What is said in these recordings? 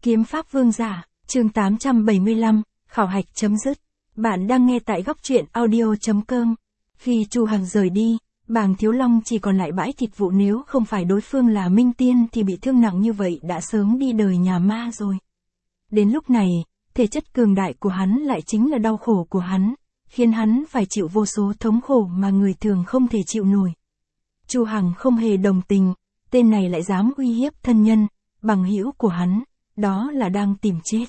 Kiếm pháp vương giả, chương 875, khảo hạch chấm dứt. Bạn đang nghe tại góc truyện audio.com. Khi Chu Hằng rời đi, Bàng Thiếu Long chỉ còn lại bãi thịt vụ, nếu không phải đối phương là Minh Tiên thì bị thương nặng như vậy đã sớm đi đời nhà ma rồi. Đến lúc này, thể chất cường đại của hắn lại chính là đau khổ của hắn, khiến hắn phải chịu vô số thống khổ mà người thường không thể chịu nổi. Chu Hằng không hề đồng tình, tên này lại dám uy hiếp thân nhân, bằng hữu của hắn, đó là đang tìm chết.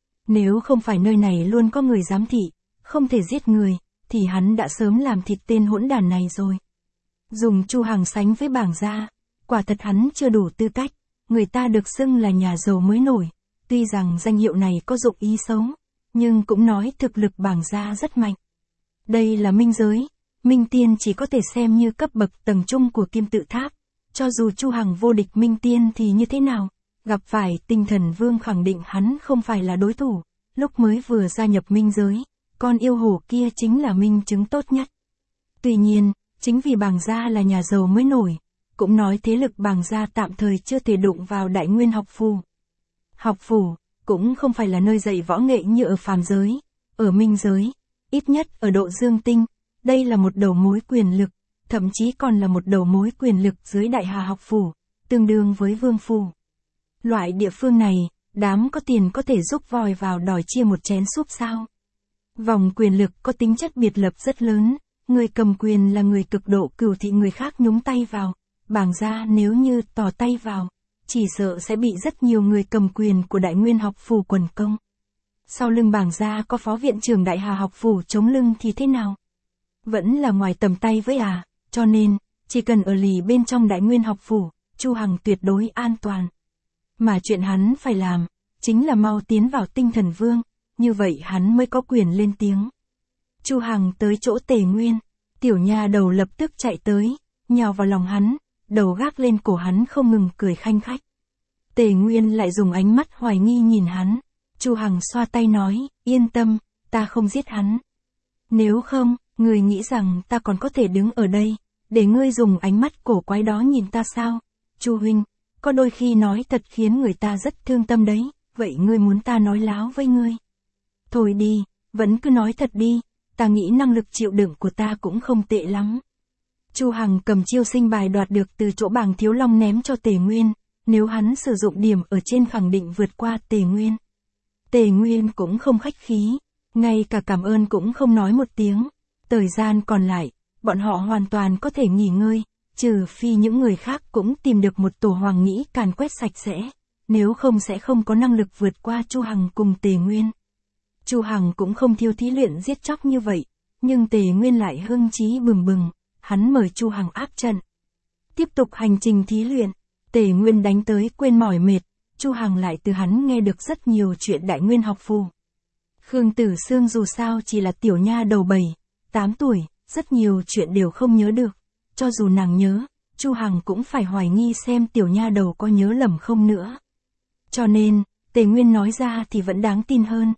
Nếu không phải nơi này luôn có người giám thị, không thể giết người, thì hắn đã sớm làm thịt tên hỗn đản này rồi. Dùng Chu Hằng sánh với Bàng gia, quả thật hắn chưa đủ tư cách, người ta được xưng là nhà giàu mới nổi, tuy rằng danh hiệu này có dụng ý xấu, nhưng cũng nói thực lực Bàng gia rất mạnh. Đây là minh giới, Minh Tiên chỉ có thể xem như cấp bậc tầng trung của Kim Tự Tháp, cho dù Chu Hằng vô địch Minh Tiên thì như thế nào, gặp phải Tinh Thần Vương khẳng định hắn không phải là đối thủ, lúc mới vừa gia nhập minh giới, con yêu hổ kia chính là minh chứng tốt nhất. Tuy nhiên, chính vì Bàng gia là nhà giàu mới nổi, cũng nói thế lực Bàng gia tạm thời chưa thể đụng vào Đại Nguyên học phủ. Học phủ, cũng không phải là nơi dạy võ nghệ như ở phàm giới, ở minh giới, ít nhất ở độ dương tinh, đây là một đầu mối quyền lực, thậm chí còn là một đầu mối quyền lực dưới Đại Hà học phủ, tương đương với vương phủ. Loại địa phương này, đám có tiền có thể giúp vòi vào đòi chia một chén súp sao? Vòng quyền lực có tính chất biệt lập rất lớn, người cầm quyền là người cực độ cừu thị người khác nhúng tay vào, Bàng gia nếu như tò tay vào, chỉ sợ sẽ bị rất nhiều người cầm quyền của Đại Nguyên học phủ quần công. Sau lưng Bàng gia có phó viện trưởng Đại Hà học phủ chống lưng thì thế nào? Vẫn là ngoài tầm tay với cho nên, chỉ cần ở lì bên trong Đại Nguyên học phủ, Chu Hằng tuyệt đối an toàn. Mà chuyện hắn phải làm, chính là mau tiến vào Tinh Thần Vương, như vậy hắn mới có quyền lên tiếng. Chu Hằng tới chỗ Tề Nguyên, tiểu nha đầu lập tức chạy tới, nhào vào lòng hắn, đầu gác lên cổ hắn không ngừng cười khanh khách. Tề Nguyên lại dùng ánh mắt hoài nghi nhìn hắn, Chu Hằng xoa tay nói, yên tâm, ta không giết hắn. Nếu không, ngươi nghĩ rằng ta còn có thể đứng ở đây, để ngươi dùng ánh mắt cổ quái đó nhìn ta sao? Chu huynh, có đôi khi nói thật khiến người ta rất thương tâm đấy, vậy ngươi muốn ta nói láo với ngươi? Thôi đi, vẫn cứ nói thật đi, ta nghĩ năng lực chịu đựng của ta cũng không tệ lắm. Chu Hằng cầm chiêu sinh bài đoạt được từ chỗ Bàng Thiếu Long ném cho Tề Nguyên, nếu hắn sử dụng điểm ở trên khẳng định vượt qua Tề Nguyên. Tề Nguyên cũng không khách khí, ngay cả cảm ơn cũng không nói một tiếng. Thời gian còn lại, bọn họ hoàn toàn có thể nghỉ ngơi, trừ phi những người khác cũng tìm được một tổ hoàng nghĩ càn quét sạch sẽ, nếu không sẽ không có năng lực vượt qua Chu Hằng cùng Tề Nguyên. Chu Hằng cũng không thiếu thí luyện giết chóc như vậy, nhưng Tề Nguyên lại hưng chí bừng bừng, hắn mời Chu Hằng áp trận. Tiếp tục hành trình thí luyện, Tề Nguyên đánh tới quên mỏi mệt, Chu Hằng lại từ hắn nghe được rất nhiều chuyện Đại Nguyên học phủ. Khương Tử Sương dù sao chỉ là tiểu nha đầu 7-8 tuổi, rất nhiều chuyện đều không nhớ được, cho dù nàng nhớ, Chu Hằng cũng phải hoài nghi xem tiểu nha đầu có nhớ lầm không nữa. Cho nên, Tề Nguyên nói ra thì vẫn đáng tin hơn.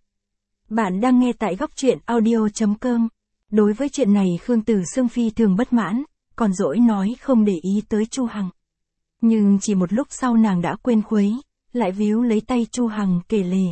Bạn đang nghe tại góc truyện audio.com. Đối với chuyện này Khương Tử Sương phi thường bất mãn, còn dỗi nói không để ý tới Chu Hằng. Nhưng chỉ một lúc sau nàng đã quên khuấy, lại víu lấy tay Chu Hằng kể lể.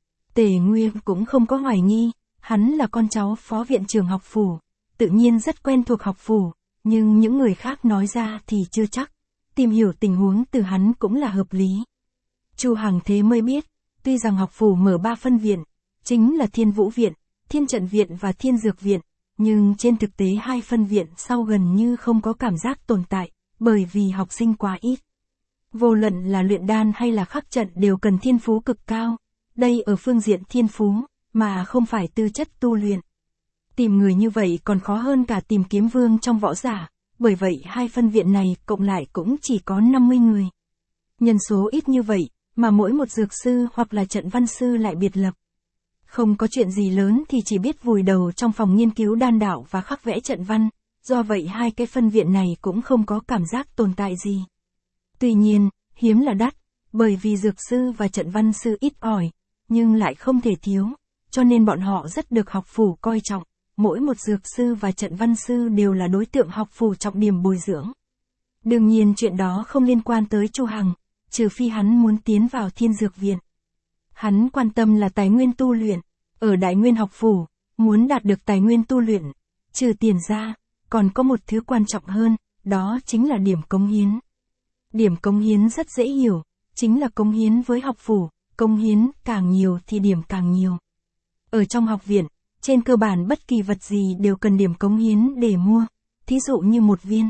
Tề Nguyên cũng không có hoài nghi, hắn là con cháu phó viện trưởng học phủ, tự nhiên rất quen thuộc học phủ, nhưng những người khác nói ra thì chưa chắc, tìm hiểu tình huống từ hắn cũng là hợp lý. Chu Hằng thế mới biết, tuy rằng học phủ mở 3 phân viện, chính là Thiên Vũ Viện, Thiên Trận Viện và Thiên Dược Viện, nhưng trên thực tế 2 phân viện sau gần như không có cảm giác tồn tại, bởi vì học sinh quá ít. Vô luận là luyện đan hay là khắc trận đều cần thiên phú cực cao, đây ở phương diện thiên phú, mà không phải tư chất tu luyện. Tìm người như vậy còn khó hơn cả tìm kiếm vương trong võ giả, bởi vậy 2 phân viện này cộng lại cũng chỉ có 50 người. Nhân số ít như vậy, mà mỗi một dược sư hoặc là trận văn sư lại biệt lập. Không có chuyện gì lớn thì chỉ biết vùi đầu trong phòng nghiên cứu đan đạo và khắc vẽ trận văn, do vậy 2 cái phân viện này cũng không có cảm giác tồn tại gì. Tuy nhiên, hiếm là đắt, bởi vì dược sư và trận văn sư ít ỏi, nhưng lại không thể thiếu, cho nên bọn họ rất được học phủ coi trọng, mỗi một dược sư và trận văn sư đều là đối tượng học phủ trọng điểm bồi dưỡng. Đương nhiên chuyện đó không liên quan tới Chu Hằng, trừ phi hắn muốn tiến vào Thiên Dược Viện. Hắn quan tâm là tài nguyên tu luyện. Ở Đại Nguyên học phủ, muốn đạt được tài nguyên tu luyện, trừ tiền ra, còn có một thứ quan trọng hơn, đó chính là điểm cống hiến. Điểm cống hiến rất dễ hiểu, chính là cống hiến với học phủ, cống hiến càng nhiều thì điểm càng nhiều. Ở trong học viện, trên cơ bản bất kỳ vật gì đều cần điểm cống hiến để mua, thí dụ như một viên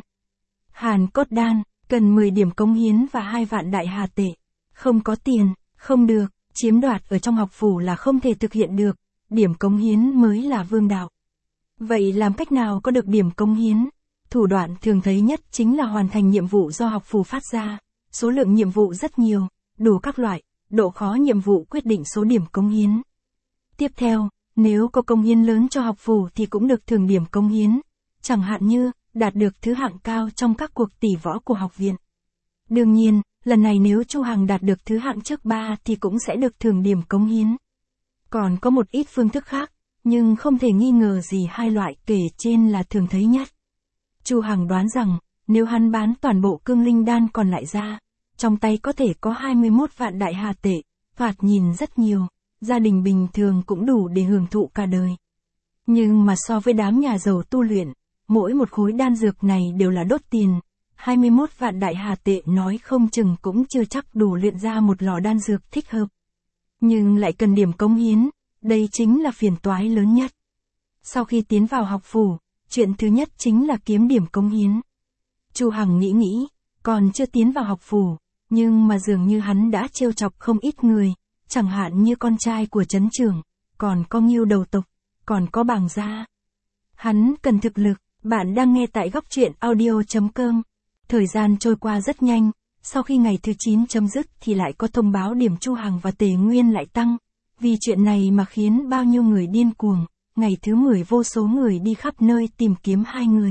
Hàn cốt đan, cần 10 điểm cống hiến và 2 vạn đại hà tệ. Không có tiền, không được, chiếm đoạt ở trong học phủ là không thể thực hiện được, điểm cống hiến mới là vương đạo. Vậy làm cách nào có được điểm cống hiến? Thủ đoạn thường thấy nhất chính là hoàn thành nhiệm vụ do học phủ phát ra, số lượng nhiệm vụ rất nhiều, đủ các loại, độ khó nhiệm vụ quyết định số điểm cống hiến. Tiếp theo, nếu có cống hiến lớn cho học phủ thì cũng được thưởng điểm cống hiến, chẳng hạn như đạt được thứ hạng cao trong các cuộc tỷ võ của học viện. Đương nhiên, lần này nếu Chu Hằng đạt được thứ hạng trước 3 thì cũng sẽ được thưởng điểm cống hiến. Còn có một ít phương thức khác, nhưng không thể nghi ngờ gì hai loại kể trên là thường thấy nhất. Chu Hằng đoán rằng, nếu hắn bán toàn bộ cương linh đan còn lại ra, trong tay có thể có 21 vạn đại hà tệ, thoạt nhìn rất nhiều, gia đình bình thường cũng đủ để hưởng thụ cả đời. Nhưng mà so với đám nhà giàu tu luyện, mỗi một khối đan dược này đều là đốt tiền, 21 vạn đại hà tệ nói không chừng cũng chưa chắc đủ luyện ra một lò đan dược thích hợp. Nhưng lại cần điểm cống hiến, đây chính là phiền toái lớn nhất. Sau khi tiến vào học phủ, chuyện thứ nhất chính là kiếm điểm cống hiến. Chu Hằng nghĩ, còn chưa tiến vào học phủ, nhưng mà dường như hắn đã trêu chọc không ít người, chẳng hạn như con trai của trấn trưởng, còn có Ngưu đầu tộc, còn có Bàng gia. Hắn cần thực lực. Bạn đang nghe tại góc truyện audio.com. Thời gian trôi qua rất nhanh, sau khi ngày thứ 9 chấm dứt thì lại có thông báo điểm Chu Hằng và Tề Nguyên lại tăng. Vì chuyện này mà khiến bao nhiêu người điên cuồng, ngày thứ 10 vô số người đi khắp nơi tìm kiếm hai người.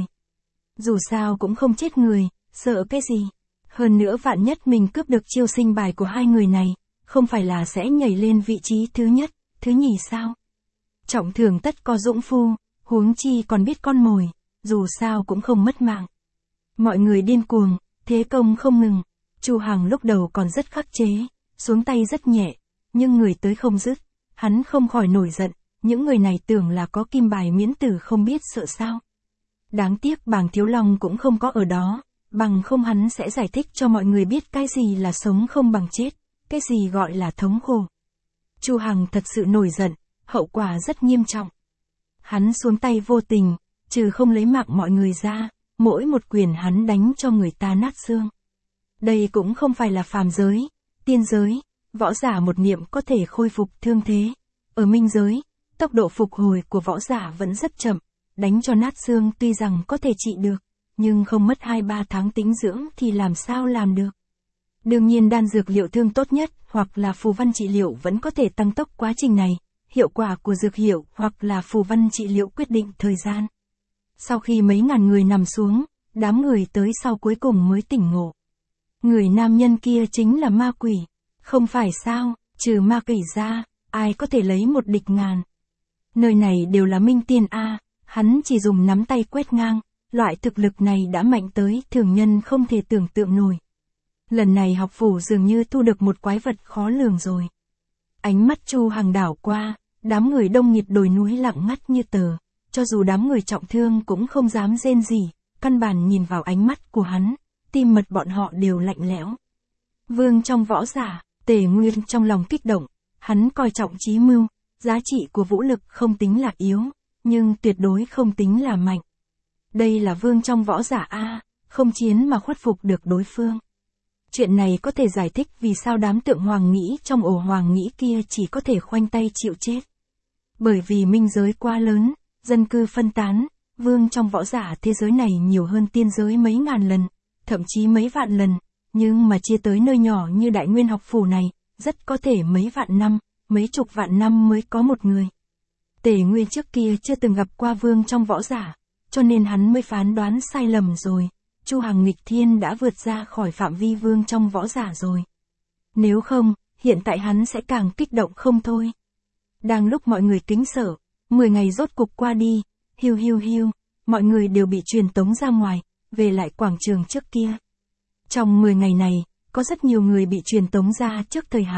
Dù sao cũng không chết người, sợ cái gì. Hơn nữa vạn nhất mình cướp được chiêu sinh bài của hai người này, không phải là sẽ nhảy lên vị trí thứ nhất, thứ nhì sao? Trọng thưởng tất có dũng phu, huống chi còn biết con mồi. Dù sao cũng không mất mạng. Mọi người điên cuồng, thế công không ngừng. Chu Hằng lúc đầu còn rất khắc chế, xuống tay rất nhẹ, nhưng người tới không dứt, hắn không khỏi nổi giận, những người này tưởng là có kim bài miễn tử không biết sợ sao. Đáng tiếc Bàng Thiếu Long cũng không có ở đó, bằng không hắn sẽ giải thích cho mọi người biết cái gì là sống không bằng chết, cái gì gọi là thống khổ. Chu Hằng thật sự nổi giận, hậu quả rất nghiêm trọng. Hắn xuống tay vô tình, trừ không lấy mạng mọi người ra, mỗi một quyền hắn đánh cho người ta nát xương. Đây cũng không phải là phàm giới, tiên giới, võ giả một niệm có thể khôi phục thương thế. Ở minh giới, tốc độ phục hồi của võ giả vẫn rất chậm, đánh cho nát xương tuy rằng có thể trị được, nhưng không mất 2-3 tháng tĩnh dưỡng thì làm sao làm được. Đương nhiên đan dược liệu thương tốt nhất hoặc là phù văn trị liệu vẫn có thể tăng tốc quá trình này, hiệu quả của dược hiệu hoặc là phù văn trị liệu quyết định thời gian. Sau khi mấy ngàn người nằm xuống, đám người tới sau cuối cùng mới tỉnh ngộ. Người nam nhân kia chính là ma quỷ. Không phải sao, trừ ma quỷ ra, ai có thể lấy một địch ngàn. Nơi này đều là minh tiên A, hắn chỉ dùng nắm tay quét ngang, loại thực lực này đã mạnh tới thường nhân không thể tưởng tượng nổi. Lần này học phủ dường như thu được một quái vật khó lường rồi. Ánh mắt Chu Hằng đảo qua, đám người đông nghịt đồi núi lặng ngắt như tờ. Cho dù đám người trọng thương cũng không dám rên gì, căn bản nhìn vào ánh mắt của hắn, tim mật bọn họ đều lạnh lẽo. Vương trong võ giả, Tề Nguyên trong lòng kích động, hắn coi trọng chí mưu, giá trị của vũ lực không tính là yếu, nhưng tuyệt đối không tính là mạnh. Đây là vương trong võ giả A, không chiến mà khuất phục được đối phương. Chuyện này có thể giải thích vì sao đám tượng hoàng nghĩ trong ổ hoàng nghĩ kia chỉ có thể khoanh tay chịu chết. Bởi vì minh giới quá lớn, dân cư phân tán, vương trong võ giả thế giới này nhiều hơn tiên giới mấy ngàn lần, thậm chí mấy vạn lần, nhưng mà chia tới nơi nhỏ như Đại Nguyên học phủ này, rất có thể mấy vạn năm, mấy chục vạn năm mới có một người. Tề Nguyên trước kia chưa từng gặp qua vương trong võ giả, cho nên hắn mới phán đoán sai lầm rồi, Chu Hằng nghịch thiên đã vượt ra khỏi phạm vi vương trong võ giả rồi. Nếu không, hiện tại hắn sẽ càng kích động không thôi. Đang lúc mọi người kính sợ, 10 ngày rốt cục qua đi, hiu, mọi người đều bị truyền tống ra ngoài, về lại quảng trường trước kia. Trong 10 ngày này, có rất nhiều người bị truyền tống ra trước thời hạn,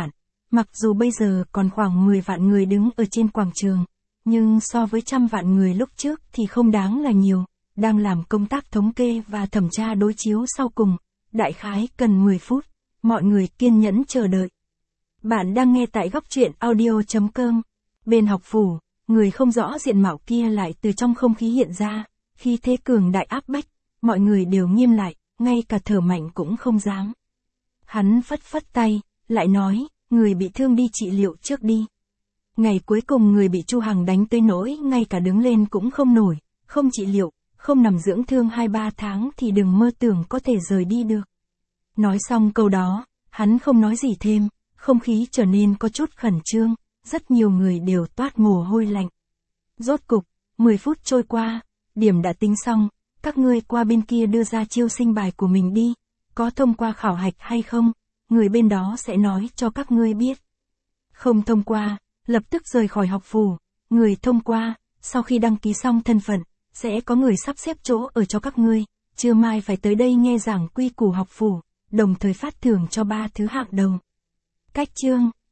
Mặc dù bây giờ còn khoảng 10 vạn người đứng ở trên quảng trường, nhưng so với trăm vạn người lúc trước thì không đáng là nhiều, đang làm công tác thống kê và thẩm tra đối chiếu sau cùng, đại khái cần 10 phút, mọi người kiên nhẫn chờ đợi. Bạn đang nghe tại góc truyện audio.com. Bên học phủ, người không rõ diện mạo kia lại từ trong không khí hiện ra, khi thế cường đại áp bách, mọi người đều nghiêm lại, ngay cả thở mạnh cũng không dám. Hắn phất phất tay, lại nói, người bị thương đi trị liệu trước đi. Ngày cuối cùng người bị Chu Hằng đánh tới nỗi ngay cả đứng lên cũng không nổi, không trị liệu, không nằm dưỡng thương 2-3 tháng thì đừng mơ tưởng có thể rời đi được. Nói xong câu đó, hắn không nói gì thêm, không khí trở nên có chút khẩn trương, rất nhiều người đều toát mồ hôi lạnh. Rốt cục, 10 phút trôi qua, điểm đã tính xong, các ngươi qua bên kia đưa ra chiêu sinh bài của mình đi, có thông qua khảo hạch hay không, người bên đó sẽ nói cho các ngươi biết. Không thông qua, lập tức rời khỏi học phủ, người thông qua, sau khi đăng ký xong thân phận, sẽ có người sắp xếp chỗ ở cho các ngươi, trưa mai phải tới đây nghe giảng quy củ học phủ, đồng thời phát thưởng cho 3 thứ hạng đầu. Cách chương